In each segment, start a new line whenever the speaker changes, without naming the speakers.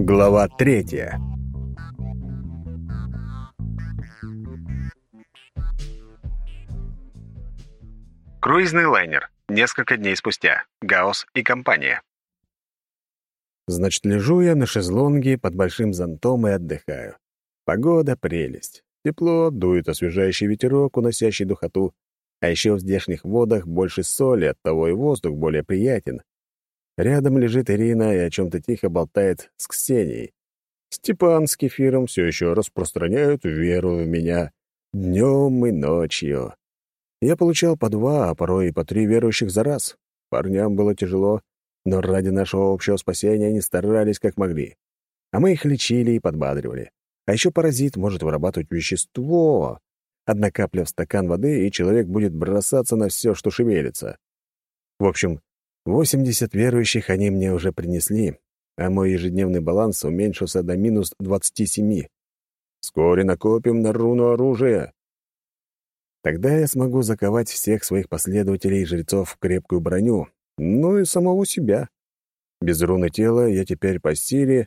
Глава 3.
Круизный лайнер. Несколько дней спустя. Гаусс и компания.
Значит, лежу я на шезлонге под большим зонтом и отдыхаю. Погода — прелесть. Тепло, дует освежающий ветерок, уносящий духоту. А еще в здешних водах больше соли, оттого и воздух более приятен. Рядом лежит Ирина и о чем-то тихо болтает с Ксенией. Степан с Кефиром все еще распространяют веру в меня днем и ночью. Я получал по 2, а порой и по 3 верующих за раз. Парням было тяжело, но ради нашего общего спасения они старались как могли. А мы их лечили и подбадривали. А еще паразит может вырабатывать вещество. Одна капля в стакан воды, и человек будет бросаться на все, что шевелится. В общем, 80 верующих они мне уже принесли, а мой ежедневный баланс уменьшился до минус 27. Вскоре накопим на руну оружия. Тогда я смогу заковать всех своих последователей и жрецов в крепкую броню, ну и самого себя. Без руны тела я теперь по силе,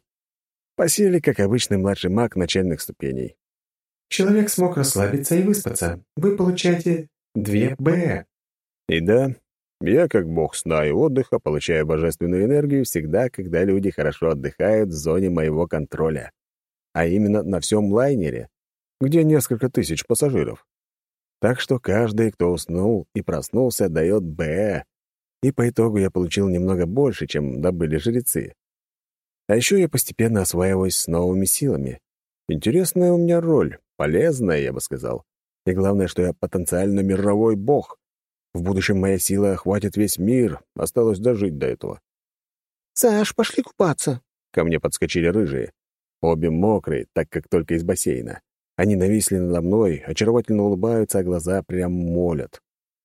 как обычный младший маг начальных ступеней.
Человек смог расслабиться и выспаться. Вы получаете 2 Б.
И да, я, как бог сна и отдыха, получаю божественную энергию всегда, когда люди хорошо отдыхают в зоне моего контроля. А именно на всем лайнере, где несколько тысяч пассажиров. Так что каждый, кто уснул и проснулся, дает Б. И по итогу я получил немного больше, чем добыли жрецы. А еще я постепенно осваиваюсь с новыми силами. Интересная у меня роль, полезная, я бы сказал. И главное, что я потенциально мировой бог. В будущем моя сила охватит весь мир, осталось дожить до этого.
«Саш, пошли купаться!»
Ко мне подскочили рыжие. Обе мокрые, так как только из бассейна. Они нависли надо мной, очаровательно улыбаются, а глаза прям молят.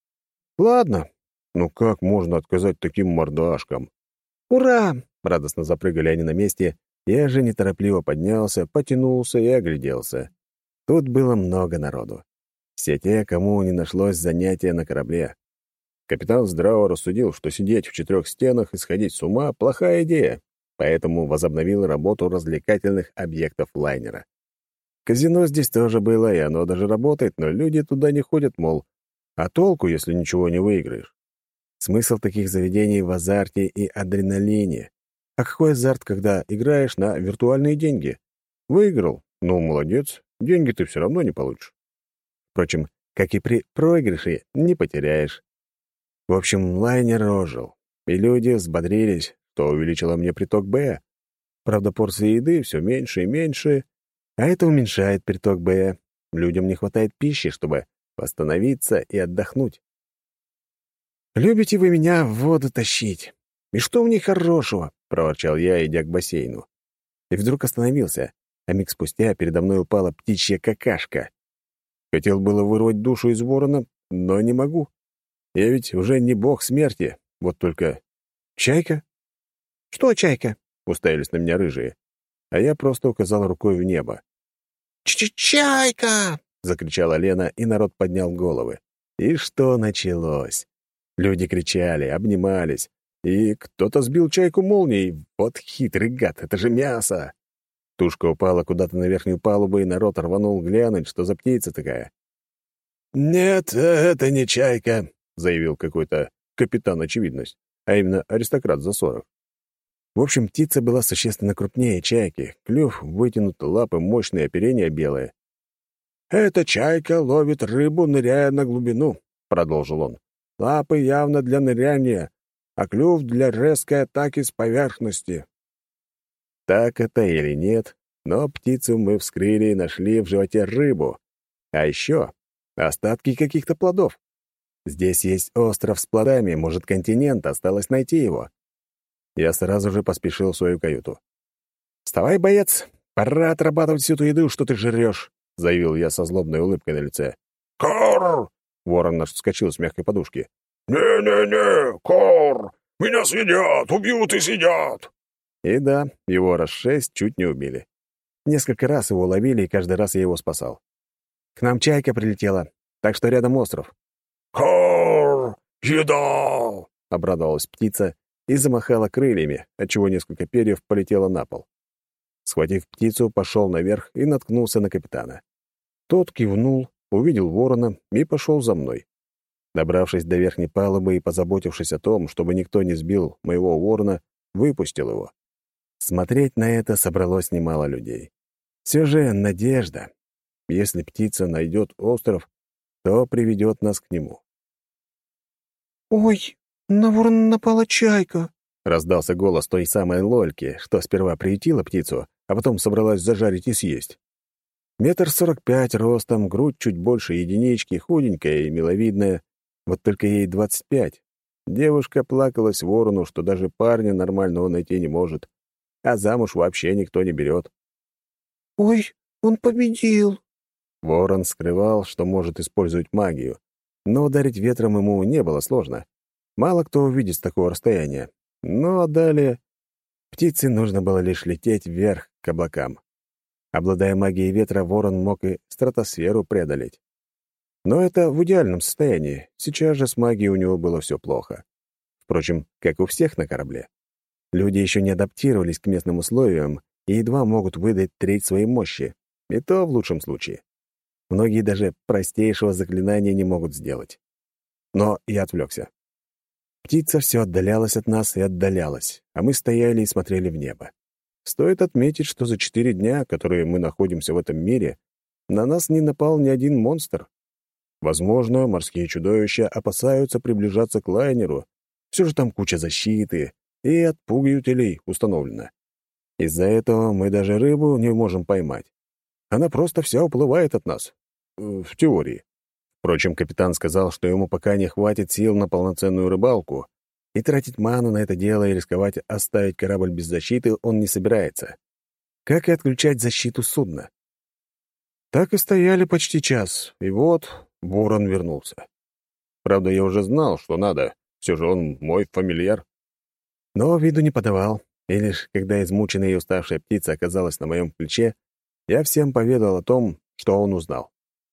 Ладно, ну как можно отказать таким мордашкам?
«Ура!»
— радостно запрыгали они на месте. Я же неторопливо поднялся, потянулся и огляделся. Тут было много народу. Все те, кому не нашлось занятия на корабле. Капитан здраво рассудил, что сидеть в 4 стенах и сходить с ума — плохая идея, поэтому возобновил работу развлекательных объектов лайнера. Казино здесь тоже было, и оно даже работает, но люди туда не ходят, мол, а толку, если ничего не выиграешь? Смысл таких заведений в азарте и адреналине. А какой азарт, когда играешь на виртуальные деньги? Выиграл? Ну, молодец, деньги ты все равно не получишь. Впрочем, как и при проигрыше, не потеряешь. В общем, лайнер ожил, и люди взбодрились, что увеличило мне приток Б. Правда, порции еды все меньше и меньше, а это уменьшает приток Б. Людям не хватает пищи, чтобы восстановиться и отдохнуть. «Любите вы меня в воду тащить? И что в ней хорошего?» — проворчал я, идя к бассейну. И вдруг остановился, а миг спустя передо мной упала птичья какашка. Хотел было вырвать душу из ворона, но не могу. Я ведь уже не бог смерти, вот только... Чайка?
«Что, чайка?»
— уставились на меня рыжие. А я просто указал рукой в небо.
«Чайка!»
— закричала Лена, и народ поднял головы. И что началось? Люди кричали, обнимались, и кто-то сбил чайку молнией. Вот хитрый гад, это же мясо! Тушка упала куда-то на верхнюю палубу, и народ рванул глянуть, что за птица такая. «Нет, это не чайка», — заявил какой-то капитан очевидность, а именно аристократ за 40. В общем, птица была существенно крупнее чайки, клюв вытянут, лапы мощные, оперение белое. «Эта чайка ловит рыбу, ныряя на глубину», — продолжил он. «Лапы явно для ныряния, а клюв для резкой атаки с поверхности». Так это или нет, но птицу мы вскрыли и нашли в животе рыбу. А еще остатки каких-то плодов. Здесь есть остров с плодами, может, континент, осталось найти его. Я сразу же поспешил в свою каюту. «Вставай, боец! Пора отрабатывать всю ту еду, что ты жрешь!» — заявил я со злобной улыбкой на лице.
Кор!
Ворон наш вскочил с мягкой подушки.
Не-не-не! Кор! Меня съедят! Убьют и съедят!»
И да, его раз 6 чуть не убили. Несколько раз его ловили, и каждый раз я его спасал. К нам чайка прилетела, так что рядом остров.
Кор! Еда!
— обрадовалась птица и замахала крыльями, отчего несколько перьев полетело на пол. Схватив птицу, пошел наверх и наткнулся на капитана. Тот кивнул, увидел ворона и пошел за мной. Добравшись до верхней палубы и позаботившись о том, чтобы никто не сбил моего ворона, выпустил его. Смотреть на это собралось немало людей. Все же надежда. Если птица найдет остров, то приведет нас к нему.
«Ой, на ворона напала чайка!»
— раздался голос той самой Лольки, что сперва приютила птицу, а потом собралась зажарить и съесть. 1,45 м ростом, грудь чуть больше единички, худенькая и миловидная, вот только ей 25. Девушка плакалась ворону, что даже парня нормального найти не может, а замуж вообще никто не берет.
«Ой, он победил!»
Ворон скрывал, что может использовать магию, но ударить ветром ему не было сложно. Мало кто увидит с такого расстояния. Ну а далее птице нужно было лишь лететь вверх к облакам. Обладая магией ветра, ворон мог и стратосферу преодолеть. Но это в идеальном состоянии. Сейчас же с магией у него было все плохо. Впрочем, как у всех на корабле. Люди еще не адаптировались к местным условиям и едва могут выдать треть своей мощи. И то в лучшем случае. Многие даже простейшего заклинания не могут сделать. Но я отвлекся. Птица все отдалялась от нас и отдалялась, а мы стояли и смотрели в небо. Стоит отметить, что за 4 дня, которые мы находимся в этом мире, на нас не напал ни один монстр. Возможно, морские чудовища опасаются приближаться к лайнеру. Все же там куча защиты и отпугивателей установлено. Из-за этого мы даже рыбу не можем поймать. Она просто вся уплывает от нас. В теории. Впрочем, капитан сказал, что ему пока не хватит сил на полноценную рыбалку, и тратить ману на это дело и рисковать оставить корабль без защиты он не собирается. Как и отключать защиту судна. Так и стояли почти час, и вот ворон вернулся. Правда, я уже знал, что надо, все же он мой фамильяр. Но виду не подавал, и лишь когда измученная и уставшая птица оказалась на моем плече, я всем поведал о том, что он узнал.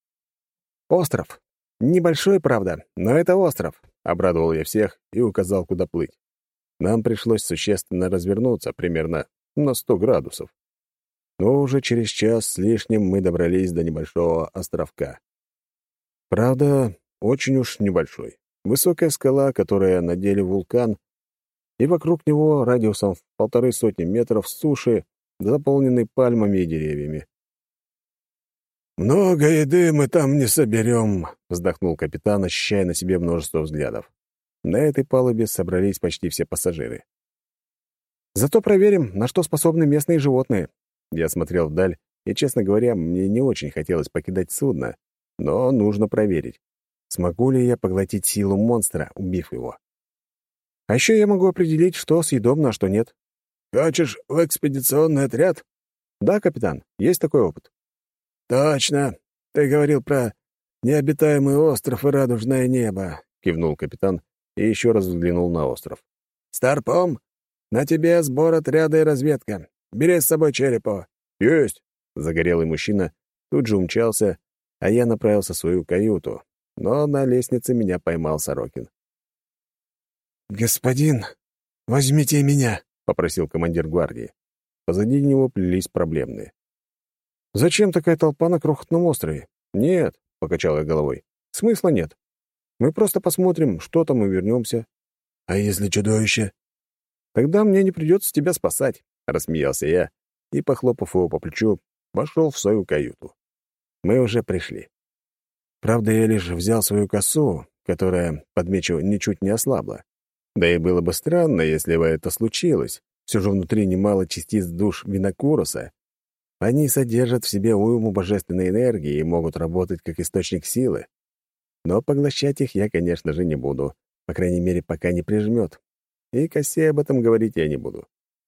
«Остров. Небольшой, правда, но это остров», — обрадовал я всех и указал, куда плыть. Нам пришлось существенно развернуться, примерно на 100 градусов. Но уже через час с лишним мы добрались до небольшого островка. Правда, очень уж небольшой. Высокая скала, которая на деле вулкан, и вокруг него радиусом в 150 метров суши, заполненный пальмами и деревьями. «Много еды мы там не соберем», — вздохнул капитан, ощущая на себе множество взглядов. На этой палубе собрались почти все пассажиры. «Зато проверим, на что способны местные животные». Я смотрел вдаль, и, честно говоря, мне не очень хотелось покидать судно, но нужно проверить, смогу ли я поглотить силу монстра, убив его. А еще я могу определить, что съедобно, а что нет. «Хочешь в экспедиционный отряд?» «Да, капитан, есть такой опыт». «Точно. Ты говорил про необитаемый остров и радужное небо», — кивнул капитан и еще раз взглянул на остров. «Старпом, на тебе сбор отряда и разведка. Бери с собой черепа». «Есть!» — загорелый мужчина тут же умчался, а я направился в свою каюту, но на лестнице меня поймал Сорокин.
«Господин, возьмите меня», — попросил командир гвардии.
Позади него плелись проблемные. «Зачем такая толпа на крохотном острове?» «Нет», — покачал я головой, — «смысла нет. Мы просто посмотрим, что там, и вернемся».
«А если чудовище?»
«Тогда мне не придется тебя спасать», — рассмеялся я и, похлопав его по плечу, вошел в свою каюту. Мы уже пришли. Правда, я лишь взял свою косу, которая, подмечу, ничуть не ослабла. Да и было бы странно, если бы это случилось. Все же внутри немало частиц душ Винокуруса. Они содержат в себе уйму божественной энергии и могут работать как источник силы. Но поглощать их я, конечно же, не буду, по крайней мере, пока не прижмет. И косе об этом говорить я не буду.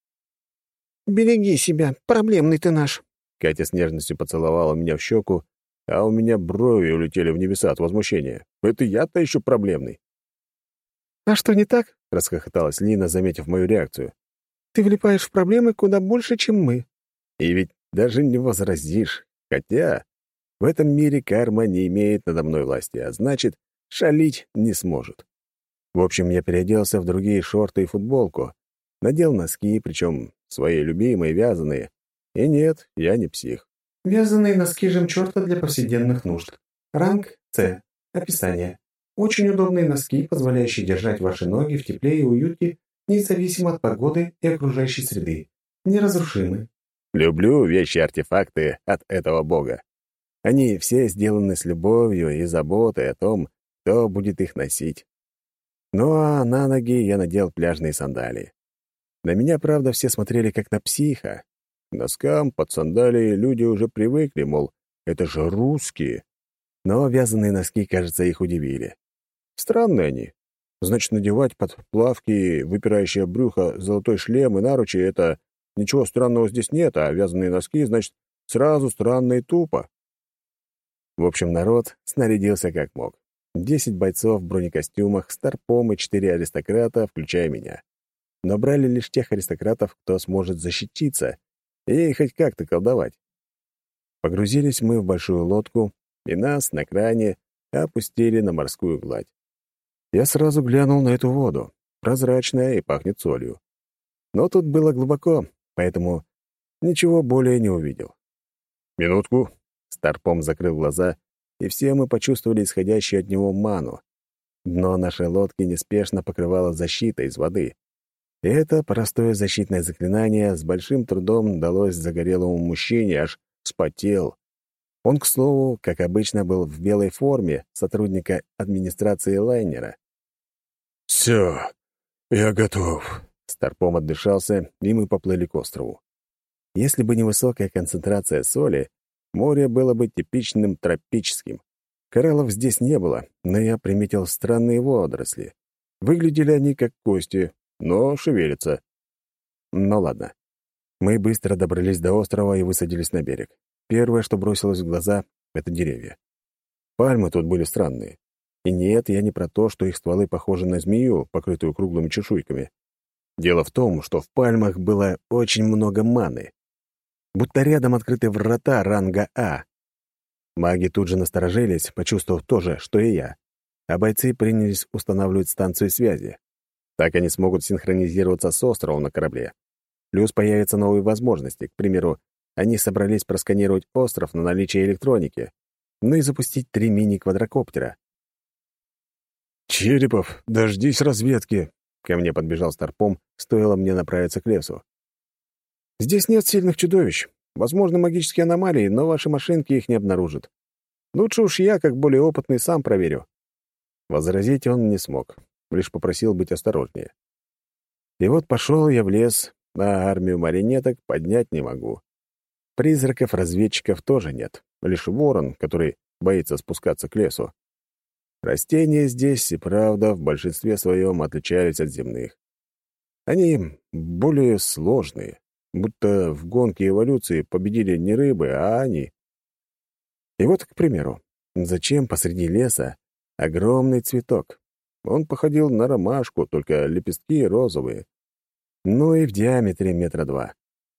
«Береги себя, проблемный ты наш».
Катя с нежностью поцеловала меня в щеку, а у меня брови улетели в небеса от возмущения. Это я-то еще проблемный.
«А что не так?»
— расхохоталась Лина, заметив мою реакцию.
«Ты влипаешь в проблемы куда больше, чем мы».
И ведь даже не возразишь. Хотя в этом мире карма не имеет надо мной власти, а значит, шалить не сможет. В общем, я переоделся в другие шорты и футболку, надел носки, причем свои любимые, вязаные, И нет, я не псих.
Вязаные носки жемчурта для повседневных нужд. Ранг С. Описание. Очень удобные носки, позволяющие держать ваши ноги в тепле и уюте, независимо от погоды и окружающей среды. Неразрушимы.
Люблю вещи-артефакты от этого бога. Они все сделаны с любовью и заботой о том, кто будет их носить. Ну а на ноги я надел пляжные сандалии. На меня, правда, все смотрели как на психа. К носкам под сандалии люди уже привыкли, мол, это же русские. Но вязаные носки, кажется, их удивили. Странные они. Значит, надевать под плавки, выпирающее брюхо, золотой шлем и наручи — это ничего странного здесь нет, а вязаные носки, значит, сразу странно и тупо. В общем, народ снарядился как мог. 10 бойцов в бронекостюмах, старпом и 4 аристократа, включая меня. Но брали лишь тех аристократов, кто сможет защититься и хоть как-то колдовать. Погрузились мы в большую лодку, и нас на кране опустили на морскую гладь. Я сразу глянул на эту воду. Прозрачная и пахнет солью. Но тут было глубоко, поэтому ничего более не увидел. «Минутку». Старпом закрыл глаза, и все мы почувствовали исходящую от него ману. Дно нашей лодки неспешно покрывало защита из воды. И это простое защитное заклинание с большим трудом далось загорелому мужчине, аж вспотел. Он, к слову, как обычно, был в белой форме сотрудника администрации лайнера.
«Все, я готов».
Старпом отдышался, и мы поплыли к острову. Если бы не высокая концентрация соли, море было бы типичным тропическим. Кораллов здесь не было, но я приметил странные водоросли. Выглядели они как кости, но шевелятся. Ну ладно. Мы быстро добрались до острова и высадились на берег. Первое, что бросилось в глаза — это деревья. Пальмы тут были странные. И нет, я не про то, что их стволы похожи на змею, покрытую круглыми чешуйками. Дело в том, что в пальмах было очень много маны. Будто рядом открыты врата ранга А. Маги тут же насторожились, почувствовав то же, что и я. А бойцы принялись устанавливать станцию связи. Так они смогут синхронизироваться с островом на корабле. Плюс появятся новые возможности. К примеру, они собрались просканировать остров на наличие электроники, ну и запустить 3 мини-квадрокоптера.
«Черепов, дождись разведки!»
Ко мне подбежал Старпом, стоило мне направиться к лесу. «Здесь нет сильных чудовищ. Возможно, магические аномалии, но ваши машинки их не обнаружат. Лучше уж я, как более опытный, сам проверю». Возразить он не смог, лишь попросил быть осторожнее. И вот пошел я в лес, а армию марионеток поднять не могу. Призраков-разведчиков тоже нет, лишь ворон, который боится спускаться к лесу. Растения здесь и правда в большинстве своем отличались от земных. Они более сложные, будто в гонке эволюции победили не рыбы, а они. И вот, к примеру, зачем посреди леса огромный цветок? Он походил на ромашку, только лепестки розовые. Ну и в диаметре 2 метра.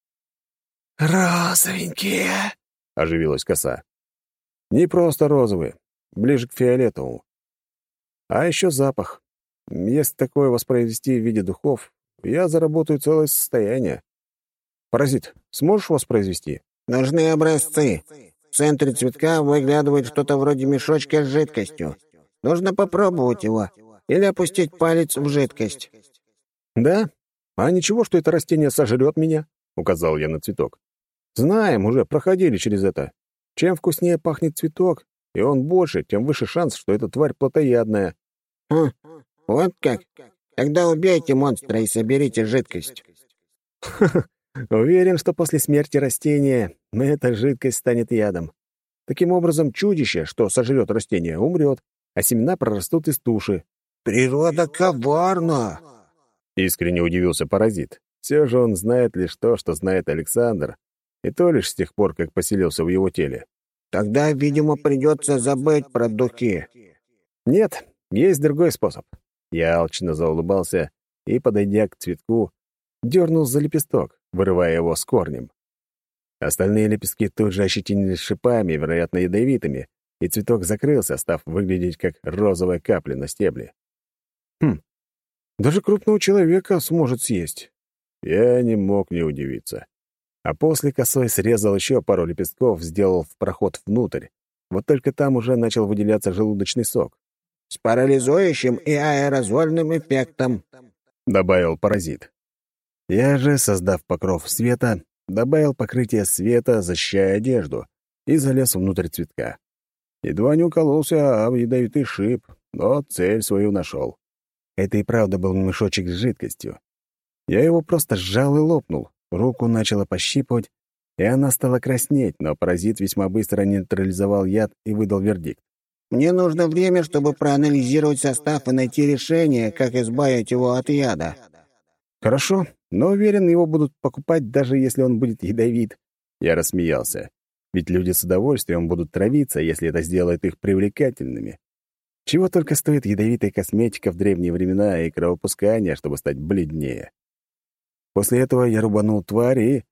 «Розовенькие!»
— оживилась коса. «Не просто розовые, ближе к фиолетовому. А еще запах. Если такое воспроизвести в виде духов, я заработаю целое состояние. Паразит, сможешь воспроизвести?»
«Нужны образцы. В центре цветка выглядывает что-то вроде мешочка с жидкостью. Нужно попробовать его или опустить палец в жидкость».
«Да? А ничего, что это растение сожрет меня?» — указал я на цветок. «Знаем, уже проходили через это. Чем вкуснее пахнет цветок, и он больше, тем выше шанс, что эта тварь плотоядная».
Вот как? Тогда убейте монстра и соберите жидкость».
Уверен, что после смерти растения эта жидкость станет ядом. Таким образом, чудище, что сожрет растение, умрет, а семена прорастут из туши.
«Природа коварна!»
Искренне удивился паразит. Все же он знает лишь то, что знает Александр, и то лишь с тех пор, как поселился в его теле.
«Тогда, видимо, придется забыть про духи».
Нет, есть другой способ. Я алчно заулыбался и, подойдя к цветку, дернул за лепесток, вырывая его с корнем. Остальные лепестки тут же ощетинились шипами, вероятно, ядовитыми, и цветок закрылся, став выглядеть как розовая капля на стебле. Даже крупного человека сможет съесть. Я не мог не удивиться. А после косой срезал еще пару лепестков, сделал проход внутрь. Вот только там уже начал выделяться желудочный сок.
«С парализующим и аэрозольным эффектом»,
— добавил паразит. Я же, создав покров света, добавил покрытие света, защищая одежду, и залез внутрь цветка. Едва не укололся об ядовитый шип, но цель свою нашел. Это и правда был мешочек с жидкостью. Я его просто сжал и лопнул. Руку начало пощипывать, и она стала краснеть, но паразит весьма быстро нейтрализовал яд и выдал вердикт.
«Мне нужно время, чтобы проанализировать состав и найти решение, как избавить его от яда».
«Хорошо, но уверен, его будут покупать, даже если он будет ядовит». Я рассмеялся. Ведь люди с удовольствием будут травиться, если это сделает их привлекательными. Чего только стоит ядовитая косметика в древние времена и кровопускание, чтобы стать бледнее. После этого я рубанул тварь и...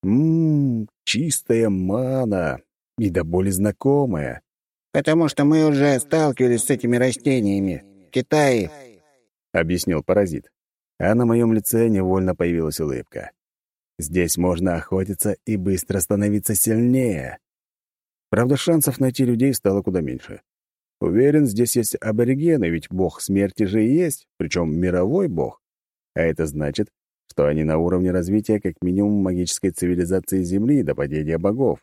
чистая мана. И до боли знакомая.
«Потому что мы уже сталкивались с этими растениями. В Китае»,
— объяснил паразит. А на моем лице невольно появилась улыбка. Здесь можно охотиться и быстро становиться сильнее. Правда, шансов найти людей стало куда меньше. Уверен, здесь есть аборигены, ведь бог смерти же и есть, причем мировой бог. А это значит, что они на уровне развития как минимум магической цивилизации Земли до падения богов.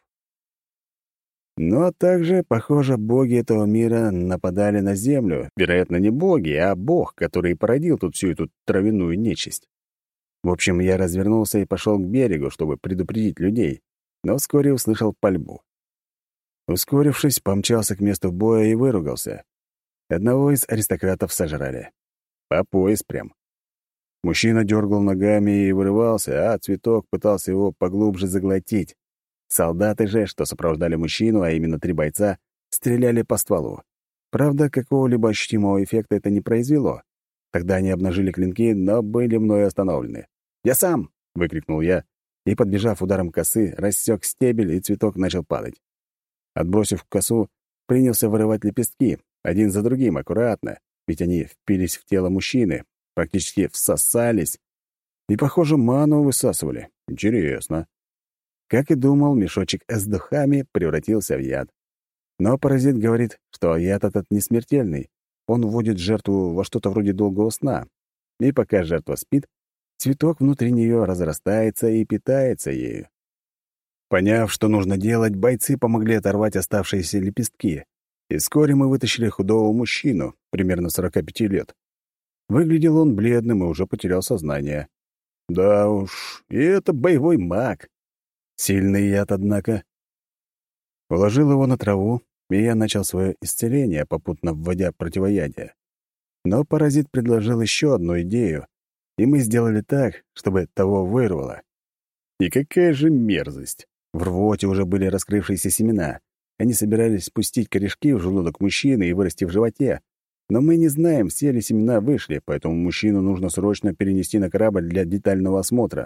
Но также, похоже, боги этого мира нападали на Землю. Вероятно, не боги, а бог, который породил тут всю эту травяную нечисть. В общем, я развернулся и пошел к берегу, чтобы предупредить людей, но вскоре услышал пальбу. Ускорившись, помчался к месту боя и выругался. Одного из аристократов сожрали. По пояс прям. Мужчина дергал ногами и вырывался, а цветок пытался его поглубже заглотить. Солдаты же, что сопровождали мужчину, а именно 3 бойца, стреляли по стволу. Правда, какого-либо ощутимого эффекта это не произвело. Тогда они обнажили клинки, но были мною остановлены. «Я сам!» — выкрикнул я, и, подбежав ударом косы, рассек стебель, и цветок начал падать. Отбросив косу, принялся вырывать лепестки, один за другим, аккуратно, ведь они впились в тело мужчины, практически всосались, и, похоже, ману высасывали. Интересно. Как и думал, мешочек с духами превратился в яд. Но паразит говорит, что яд этот не смертельный. Он вводит жертву во что-то вроде долгого сна. И пока жертва спит, цветок внутри нее разрастается и питается ею. Поняв, что нужно делать, бойцы помогли оторвать оставшиеся лепестки. И вскоре мы вытащили худого мужчину, примерно 45 лет. Выглядел он бледным и уже потерял сознание. Да уж, и это боевой маг. Сильный яд, однако. Уложил его на траву, и я начал свое исцеление, попутно вводя противоядие. Но паразит предложил еще одну идею, и мы сделали так, чтобы того вырвало. И какая же мерзость! В рвоте уже были раскрывшиеся семена. Они собирались спустить корешки в желудок мужчины и вырасти в животе. Но мы не знаем, все ли семена вышли, поэтому мужчину нужно срочно перенести на корабль для детального осмотра.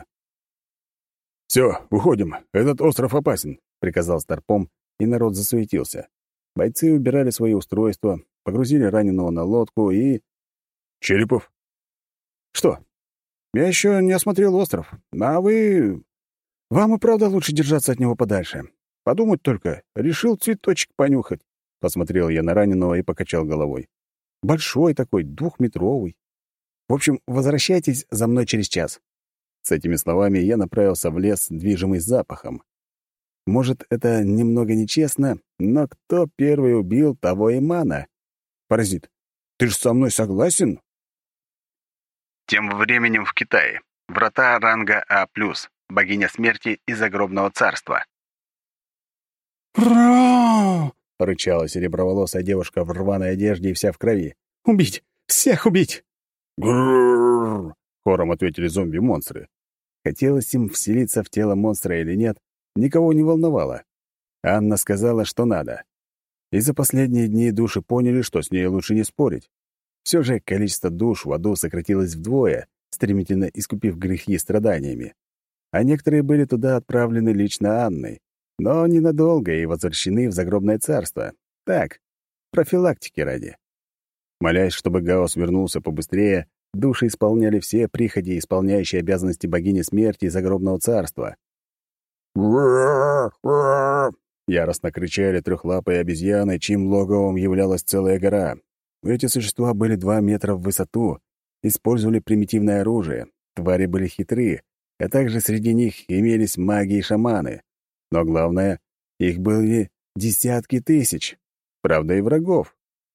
«Все, уходим. Этот остров опасен», — приказал Старпом, и народ засуетился. Бойцы убирали свои устройства, погрузили раненого на лодку и... «Черепов?» «Что? Я еще не осмотрел остров. А вы... Вам и правда лучше держаться от него подальше. Подумать только, решил цветочек понюхать». Посмотрел я на раненого и покачал головой. «Большой такой, 2-метровый. В общем, возвращайтесь за мной через час». С этими словами я направился в лес, движимый запахом. Может, это немного нечестно, но кто первый убил, того и мана. Паразит, ты же со мной согласен?
Тем временем в Китае. Врата ранга А+, богиня смерти и загробного царства.
«Ра!» — рычала сереброволосая девушка в рваной одежде и вся в крови. «Убить! Всех убить!» «Гррррр!» — хором ответили зомби-монстры. Хотелось им вселиться в тело монстра или нет, никого не волновало. Анна сказала, что надо. И за последние дни души поняли, что с ней лучше не спорить. Все же количество душ в аду сократилось вдвое, стремительно искупив грехи страданиями. А некоторые были туда отправлены лично Анной, но ненадолго и возвращены в загробное царство. Так, профилактики ради. Молясь, чтобы Гаос вернулся побыстрее, души исполняли все прихоти, исполняющие обязанности богини смерти и загробного царства. Яростно кричали трехлапые обезьяны, чьим логовом являлась целая гора. Эти существа были 2 метра в высоту, использовали примитивное оружие, твари были хитры, а также среди них имелись маги и шаманы. Но главное, их были десятки тысяч, правда, и врагов.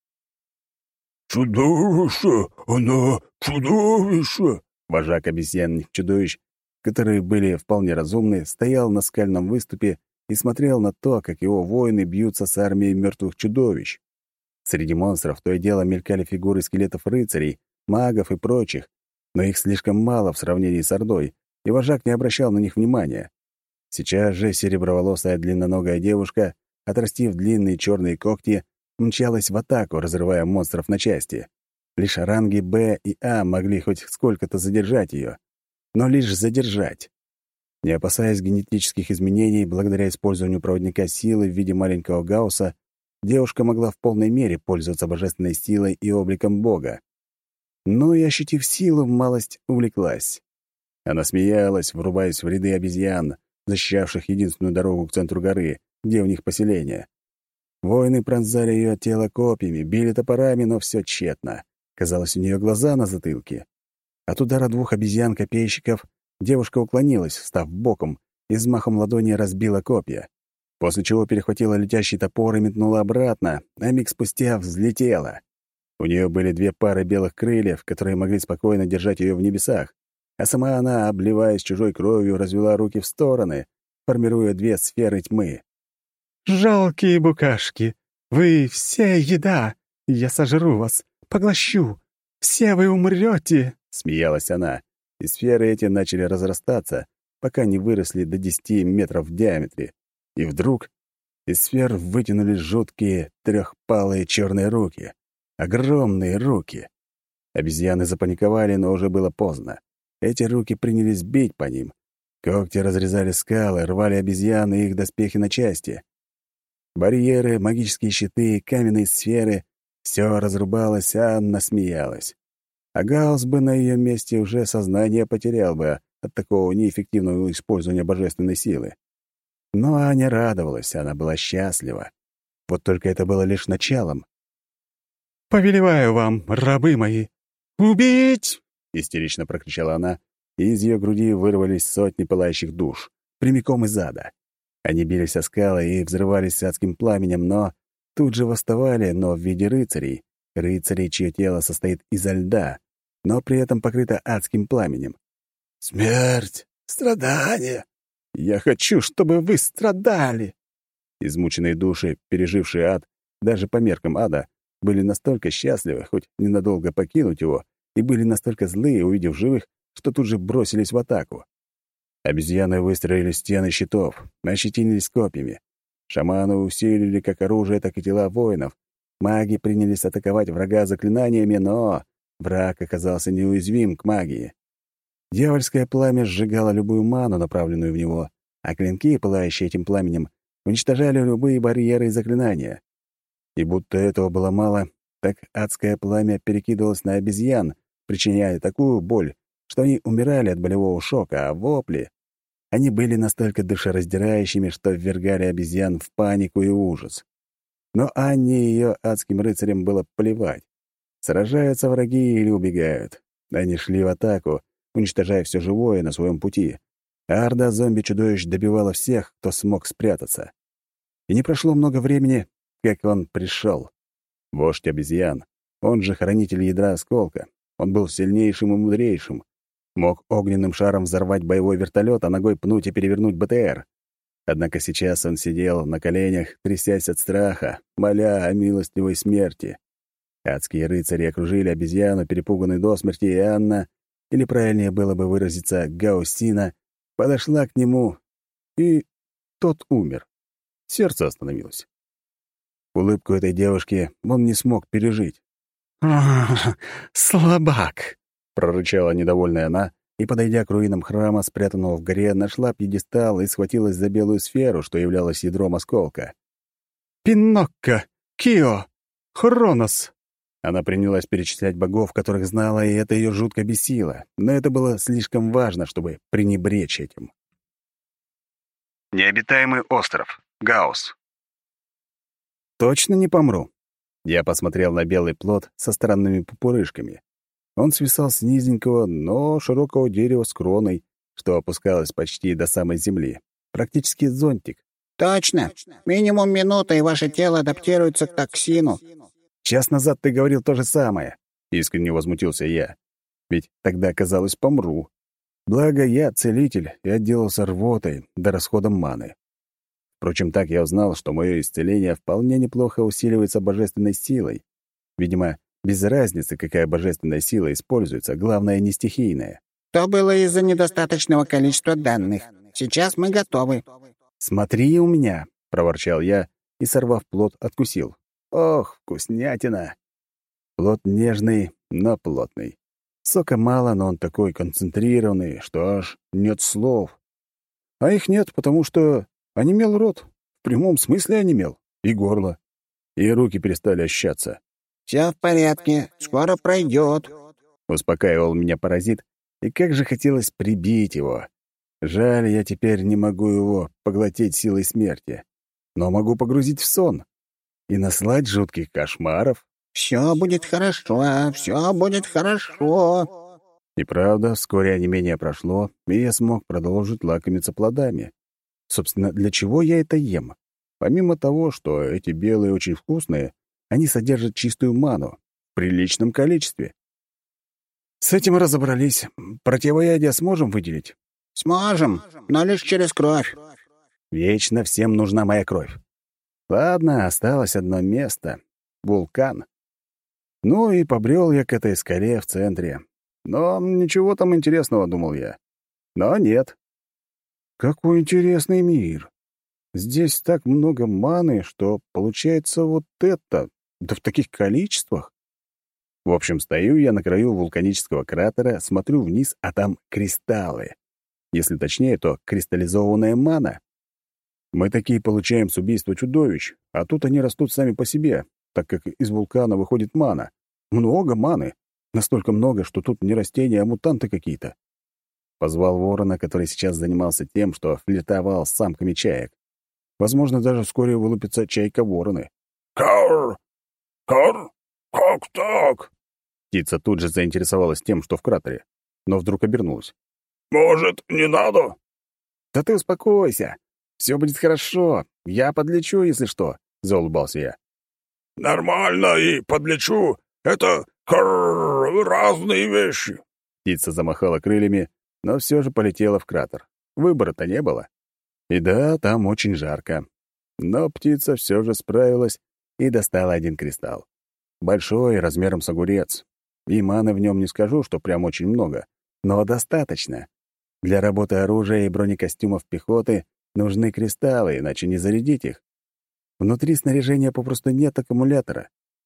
«Чудовище! Она чудовище!»
Вожак обезьянных чудовищ, которые были вполне разумны, стоял на скальном выступе и смотрел на то, как его воины бьются с армией мертвых чудовищ. Среди монстров то и дело мелькали фигуры скелетов рыцарей, магов и прочих, но их слишком мало в сравнении с Ордой, и вожак не обращал на них внимания. Сейчас же сереброволосая длинноногая девушка, отрастив длинные черные когти, мчалась в атаку, разрывая монстров на части. Лишь ранги Б и А могли хоть сколько-то задержать ее, но лишь задержать. Не опасаясь генетических изменений, благодаря использованию проводника силы в виде маленького Гаусса, девушка могла в полной мере пользоваться божественной силой и обликом Бога. Но и, ощутив силу, малость увлеклась. Она смеялась, врубаясь в ряды обезьян, защищавших единственную дорогу к центру горы, где у них поселение. Воины пронзали ее тело копьями, били топорами, но все тщетно. Казалось, у нее глаза на затылке. От удара 2 обезьян-копейщиков девушка уклонилась, встав боком, и взмахом ладони разбила копья, после чего перехватила летящий топор и метнула обратно, а миг спустя взлетела. У нее были 2 пары белых крыльев, которые могли спокойно держать ее в небесах, а сама она, обливаясь чужой кровью, развела руки в стороны, формируя 2 сферы тьмы.
«Жалкие букашки! Вы все еда! Я сожру вас, поглощу! Все вы умрете!»
— смеялась она, и сферы эти начали разрастаться, пока не выросли до 10 метров в диаметре. И вдруг из сфер вытянулись жуткие трехпалые черные руки. Огромные руки. Обезьяны запаниковали, но уже было поздно. Эти руки принялись бить по ним. Когти разрезали скалы, рвали обезьяны и их доспехи на части. Барьеры, магические щиты, каменные сферы — все разрубалось, а Анна смеялась. А Гаусс бы на ее месте уже сознание потерял бы от такого неэффективного использования божественной силы. Но Аня радовалась, она была счастлива. Вот только это было лишь началом.
«Повелеваю вам, рабы мои, убить!»
— истерично прокричала она, и из ее груди вырвались сотни пылающих душ, прямиком из ада. Они бились о скалы и взрывались адским пламенем, но тут же восставали, но в виде рыцарей. Рыцарей, чье тело состоит изо льда, но при этом покрыто адским пламенем.
«Смерть! Страдания!»
«Я хочу, чтобы вы страдали!»
Измученные души, пережившие ад, даже по меркам ада, были настолько счастливы, хоть ненадолго покинуть его, и были настолько злые, увидев живых, что тут же бросились в атаку. Обезьяны выстроили стены щитов, ощетинились копьями. Шаманы усилили как оружие, так и тела воинов. Маги принялись атаковать врага заклинаниями, но враг оказался неуязвим к магии. Дьявольское пламя сжигало любую ману, направленную в него, а клинки, пылающие этим пламенем, уничтожали любые барьеры и заклинания. И будто этого было мало, так адское пламя перекидывалось на обезьян, причиняя такую боль, что они умирали от болевого шока, а вопли... Они были настолько душераздирающими, что ввергали обезьян в панику и ужас. Но Анне и ее адским рыцарям было плевать. Сражаются враги или убегают. Они шли в атаку, уничтожая все живое на своем пути. А орда зомби-чудовищ добивала всех, кто смог спрятаться. И не прошло много времени, как он пришел. Вождь обезьян, он же хранитель ядра осколка. Он был сильнейшим и мудрейшим. Мог огненным шаром взорвать боевой вертолет, а ногой пнуть и перевернуть БТР. Однако сейчас он сидел на коленях, трясясь от страха, моля о милостивой смерти. Адские рыцари окружили обезьяну, перепуганную до смерти, и Анна, или правильнее было бы выразиться, Гауссина, подошла к нему, и тот умер. Сердце остановилось. Улыбку этой девушки он не смог пережить.
«Слабак!»
— прорычала недовольная она, и, подойдя к руинам храма, спрятанного в горе, нашла пьедестал и схватилась за белую сферу, что являлась ядром осколка.
«Пинокко! Кио! Хронос!»
Она принялась перечислять богов, которых знала, и это ее жутко бесило, но это было слишком важно, чтобы пренебречь этим.
Необитаемый остров. Гаусс.
Точно не помру. Я посмотрел на белый плод со странными пупырышками. Он свисал с низенького, но широкого дерева с кроной, что опускалось почти до самой земли. Практически зонтик.
Точно. Минимум минута, и ваше тело адаптируется к токсину.
Час назад ты говорил то же самое. Искренне возмутился я. Ведь тогда, казалось, помру. Благо, я целитель и отделался рвотой до расходом маны. Впрочем, так я узнал, что мое исцеление вполне неплохо усиливается божественной силой. Видимо, без разницы, какая божественная сила используется, главное, не стихийная.
То было из-за недостаточного количества данных. Сейчас мы готовы.
«Смотри у меня!» — проворчал я и, сорвав плод, откусил. «Ох, вкуснятина!» Плод нежный, но плотный. Сока мало, но он такой концентрированный, что аж нет слов. А их нет, потому что онемел рот. В прямом смысле онемел. И горло. И руки перестали ощущаться.
Все в порядке, скоро пройдет.
Успокаивал меня паразит, и как же хотелось прибить его. Жаль, я теперь не могу его поглотить силой смерти. Но могу погрузить в сон и наслать жутких кошмаров.
Все будет хорошо, все будет хорошо.
И правда, вскоре онемение прошло, и я смог продолжить лакомиться плодами. Собственно, для чего я это ем? Помимо того, что эти белые очень вкусные, они содержат чистую ману в приличном количестве. С этим разобрались. Противоядие сможем выделить?
Сможем, но лишь через кровь.
Вечно всем нужна моя кровь. Ладно, осталось одно место — вулкан. Ну и побрел я к этой скале в центре. Но ничего там интересного, думал я. Но нет. Какой интересный мир. Здесь так много маны, что получается вот это, да в таких количествах. В общем, стою я на краю вулканического кратера, смотрю вниз, а там кристаллы. Если точнее, то кристаллизованная мана. Мы такие получаем с убийства чудовищ, а тут они растут сами по себе, так как из вулкана выходит мана. Много маны. Настолько много, что тут не растения, а мутанты какие-то. Позвал ворона, который сейчас занимался тем, что флиртовал с самками чаек. Возможно, даже вскоре вылупятся чайка-вороны.
«Кар! Кар! Как так?»
Птица тут же заинтересовалась тем, что в кратере, но вдруг обернулась.
«Может, не надо?»
«Да ты успокойся. Все будет хорошо. Я подлечу, если что», — заулыбался я.
«Нормально и подлечу. Это разные вещи».
Птица замахала крыльями, но все же полетела в кратер. Выбора-то не было. И да, там очень жарко. Но птица все же справилась и достала один кристалл. Большой, размером с огурец. И маны в нем не скажу, что прям очень много, но достаточно. Для работы оружия и бронекостюмов пехоты нужны кристаллы, иначе не зарядить их. Внутри снаряжения попросту нет аккумулятора.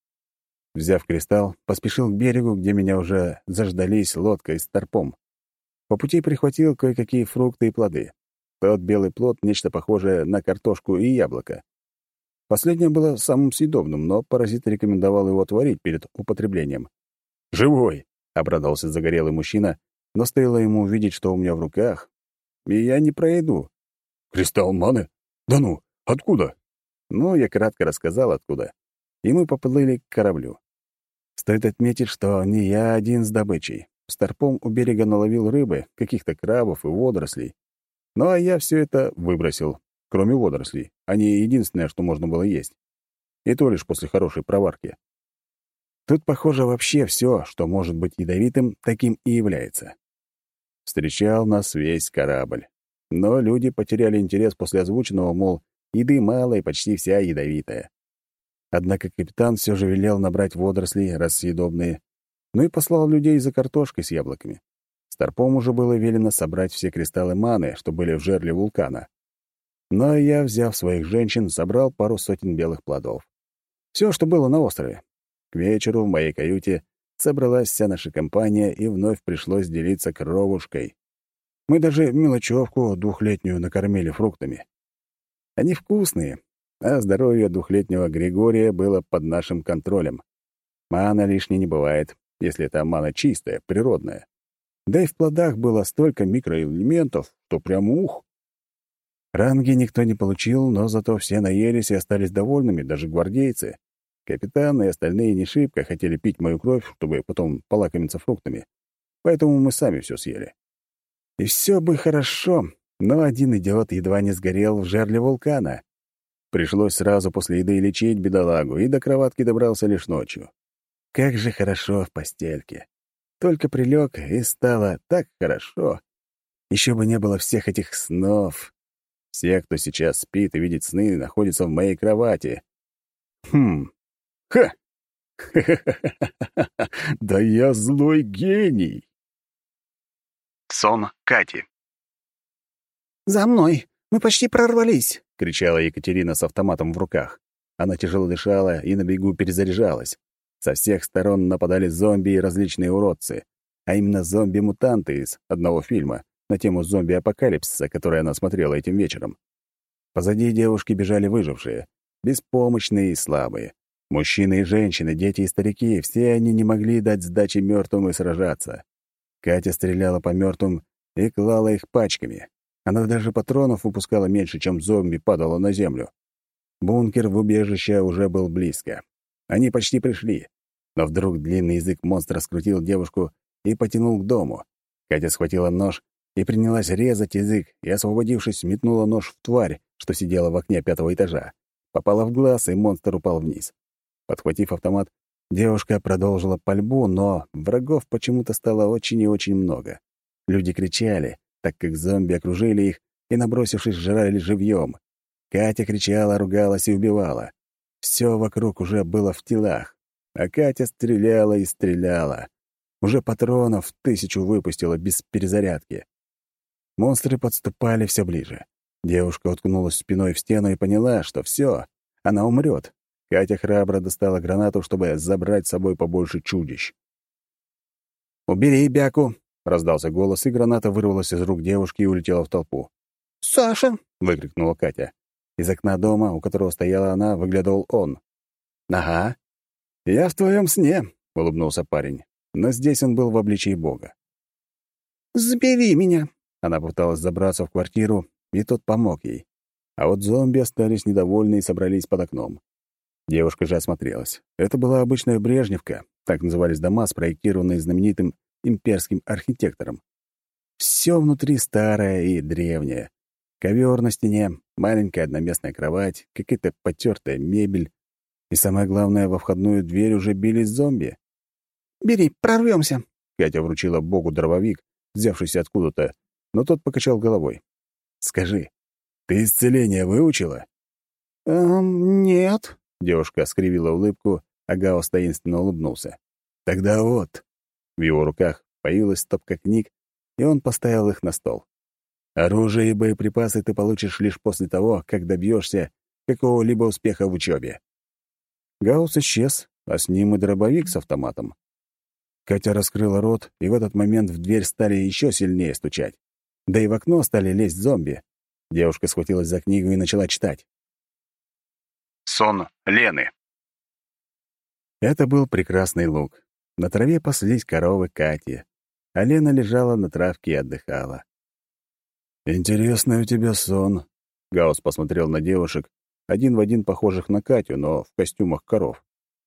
Взяв кристалл, поспешил к берегу, где меня уже заждались лодкой с торпом. По пути прихватил кое-какие фрукты и плоды. Тот белый плод — нечто похожее на картошку и яблоко. Последнее было самым съедобным, но паразит рекомендовал его отварить перед употреблением. «Живой!» — обрадовался загорелый мужчина, но стоило ему увидеть, что у меня в руках, и я не пройду.
«Кристалл маны? Да ну, откуда?»
Ну, я кратко рассказал, откуда. И мы поплыли к кораблю. Стоит отметить, что не я один с добычей. С торпом у берега наловил рыбы, каких-то крабов и водорослей. Ну, а я все это выбросил, кроме водорослей. Они единственное, что можно было есть. И то лишь после хорошей проварки. Тут, похоже, вообще все, что может быть ядовитым, таким и является. Встречал нас весь корабль. Но люди потеряли интерес после озвученного, мол, еды мало и почти вся ядовитая. Однако капитан все же велел набрать водоросли, раз съедобные, ну и послал людей за картошкой с яблоками. Старпом уже было велено собрать все кристаллы маны, что были в жерле вулкана. Но я, взяв своих женщин, собрал пару сотен белых плодов. Все, что было на острове. К вечеру в моей каюте собралась вся наша компания, и вновь пришлось делиться кровушкой. Мы даже мелочевку двухлетнюю накормили фруктами. Они вкусные, а здоровье двухлетнего Григория было под нашим контролем. Мана лишней не бывает, если это мана чистая, природная. Да и в плодах было столько микроэлементов, что прям ух. Ранги никто не получил, но зато все наелись и остались довольными, даже гвардейцы. Капитан и остальные не шибко хотели пить мою кровь, чтобы потом полакомиться фруктами. Поэтому мы сами все съели. И все бы хорошо, но один идиот едва не сгорел в жерле вулкана. Пришлось сразу после еды лечить бедолагу, и до кроватки добрался лишь ночью. Как же хорошо в постельке. Только прилег, и стало так хорошо. Еще бы не было всех этих снов. Все, кто сейчас спит и видит сны, находятся в моей кровати. Ха! Да я злой гений!
Сон Кати.
«За мной! Мы почти прорвались!» — кричала Екатерина с автоматом в руках. Она тяжело дышала и на бегу перезаряжалась. Со всех сторон нападали зомби и различные уродцы. А именно зомби-мутанты из одного фильма на тему зомби-апокалипсиса, который она смотрела этим вечером. Позади девушки бежали выжившие, беспомощные и слабые. Мужчины и женщины, дети и старики — все они не могли дать сдачи мертвым и сражаться. Катя стреляла по мертвым и клала их пачками. Она даже патронов выпускала меньше, чем зомби падала на землю. Бункер в убежище уже был близко. Они почти пришли. Но вдруг длинный язык монстра скрутил девушку и потянул к дому. Катя схватила нож и принялась резать язык, и, освободившись, метнула нож в тварь, что сидела в окне 5-го этажа. Попала в глаз, и монстр упал вниз. Подхватив автомат, девушка продолжила пальбу, но врагов почему-то стало очень и очень много. Люди кричали, так как зомби окружили их и, набросившись, жрали живьем. Катя кричала, ругалась и убивала. Все вокруг уже было в телах, а Катя стреляла и стреляла. Уже патронов 1000 выпустила без перезарядки. Монстры подступали все ближе. Девушка уткнулась спиной в стену и поняла, что все, она умрет. Катя храбро достала гранату, чтобы забрать с собой побольше чудищ. «Убери бяку!» — раздался голос, и граната вырвалась из рук девушки и улетела в толпу.
«Саша!»
— выкрикнула Катя. Из окна дома, у которого стояла она, выглядывал он. «Ага. Я в твоем сне!» — улыбнулся парень. Но здесь он был в обличии Бога.
«Забери меня!»
Она пыталась забраться в квартиру, и тот помог ей. А вот зомби остались недовольны и собрались под окном. Девушка же осмотрелась. Это была обычная Брежневка, так назывались дома, спроектированные знаменитым имперским архитектором. Все внутри старое и древнее. Ковер на стене, маленькая одноместная кровать, какая-то потертая мебель. И самое главное, во входную дверь уже бились зомби.
«Бери, прорвемся!»
Катя вручила Богу дробовик, взявшийся откуда-то, но тот покачал головой. «Скажи, ты исцеление выучила?»
Нет».
Девушка скривила улыбку, а Гаус таинственно улыбнулся. «Тогда вот». В его руках появилась стопка книг, и он поставил их на стол. «Оружие и боеприпасы ты получишь лишь после того, как добьешься какого-либо успеха в учебе». Гаус исчез, а с ним и дробовик с автоматом. Катя раскрыла рот, и в этот момент в дверь стали еще сильнее стучать. Да и в окно стали лезть зомби. Девушка схватилась за книгу и начала читать.
Сон Лены.
Это был прекрасный луг. На траве паслись коровы Кати, а Лена лежала на травке и отдыхала. «Интересный у тебя сон», — Гаус посмотрел на девушек, один в один похожих на Катю, но в костюмах коров.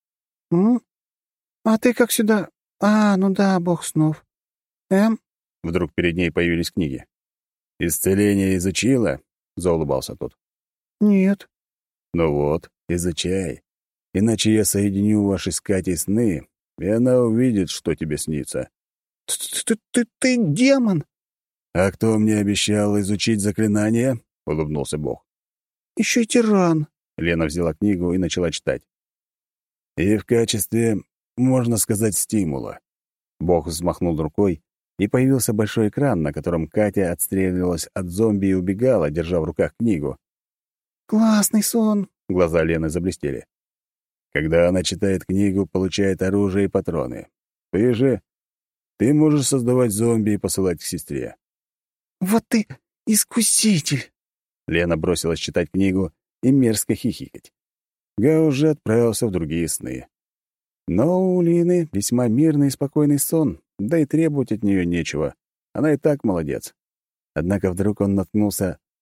А ты как сюда? Ну да, бог снов.
Вдруг перед ней появились книги. «Исцеление изучила?» — заулыбался тот.
Нет.
«Ну вот, изучай. Иначе я соединю ваши с Катей сны, и она увидит, что тебе снится».
Ты демон!»
«А кто мне обещал изучить заклинания?» — улыбнулся Бог.
«Еще и тиран».
Лена взяла книгу и начала читать. «И в качестве, можно сказать, стимула». Бог взмахнул рукой, и появился большой экран, на котором Катя отстреливалась от зомби и убегала, держа в руках книгу.
«Классный сон!»
— глаза Лены заблестели. «Когда она читает книгу, получает оружие и патроны. Ты можешь создавать зомби и посылать к сестре».
«Вот ты искуситель!»
Лена бросилась читать книгу и мерзко хихикать. Га уже отправился в другие сны. Но у Лины весьма мирный и спокойный сон, да и требовать от нее нечего. Она и так молодец. Однако вдруг он наткнулся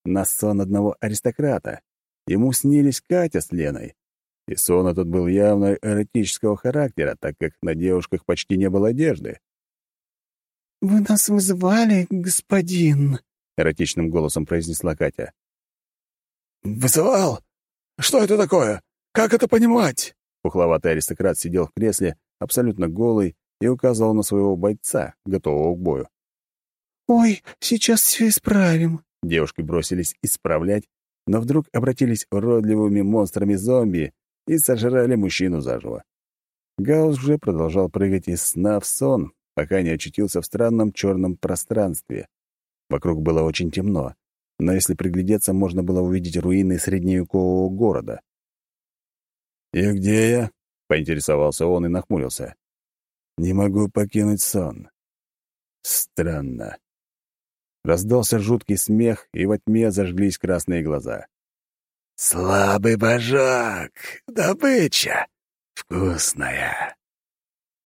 на сон одного аристократа. Ему снились Катя с Леной. И сон этот был явно эротического характера, так как на девушках почти не было одежды.
«Вы нас вызывали, господин?»
— эротичным голосом произнесла Катя.
«Вызывал? Что это такое? Как это понимать?»
Пухловатый аристократ сидел в кресле, абсолютно голый, и указывал на своего бойца, готового к бою.
«Ой, сейчас все исправим».
Девушки бросились исправлять, но вдруг обратились уродливыми монстрами-зомби и сожрали мужчину заживо. Гаус же продолжал прыгать из сна в сон, пока не очутился в странном черном пространстве. Вокруг было очень темно, но если приглядеться, можно было увидеть руины средневекового города. «И где я?» — поинтересовался он и нахмурился. «Не могу покинуть сон. Странно». Раздался жуткий смех, и во тьме зажглись красные глаза.
«Слабый божок! Добыча! Вкусная!»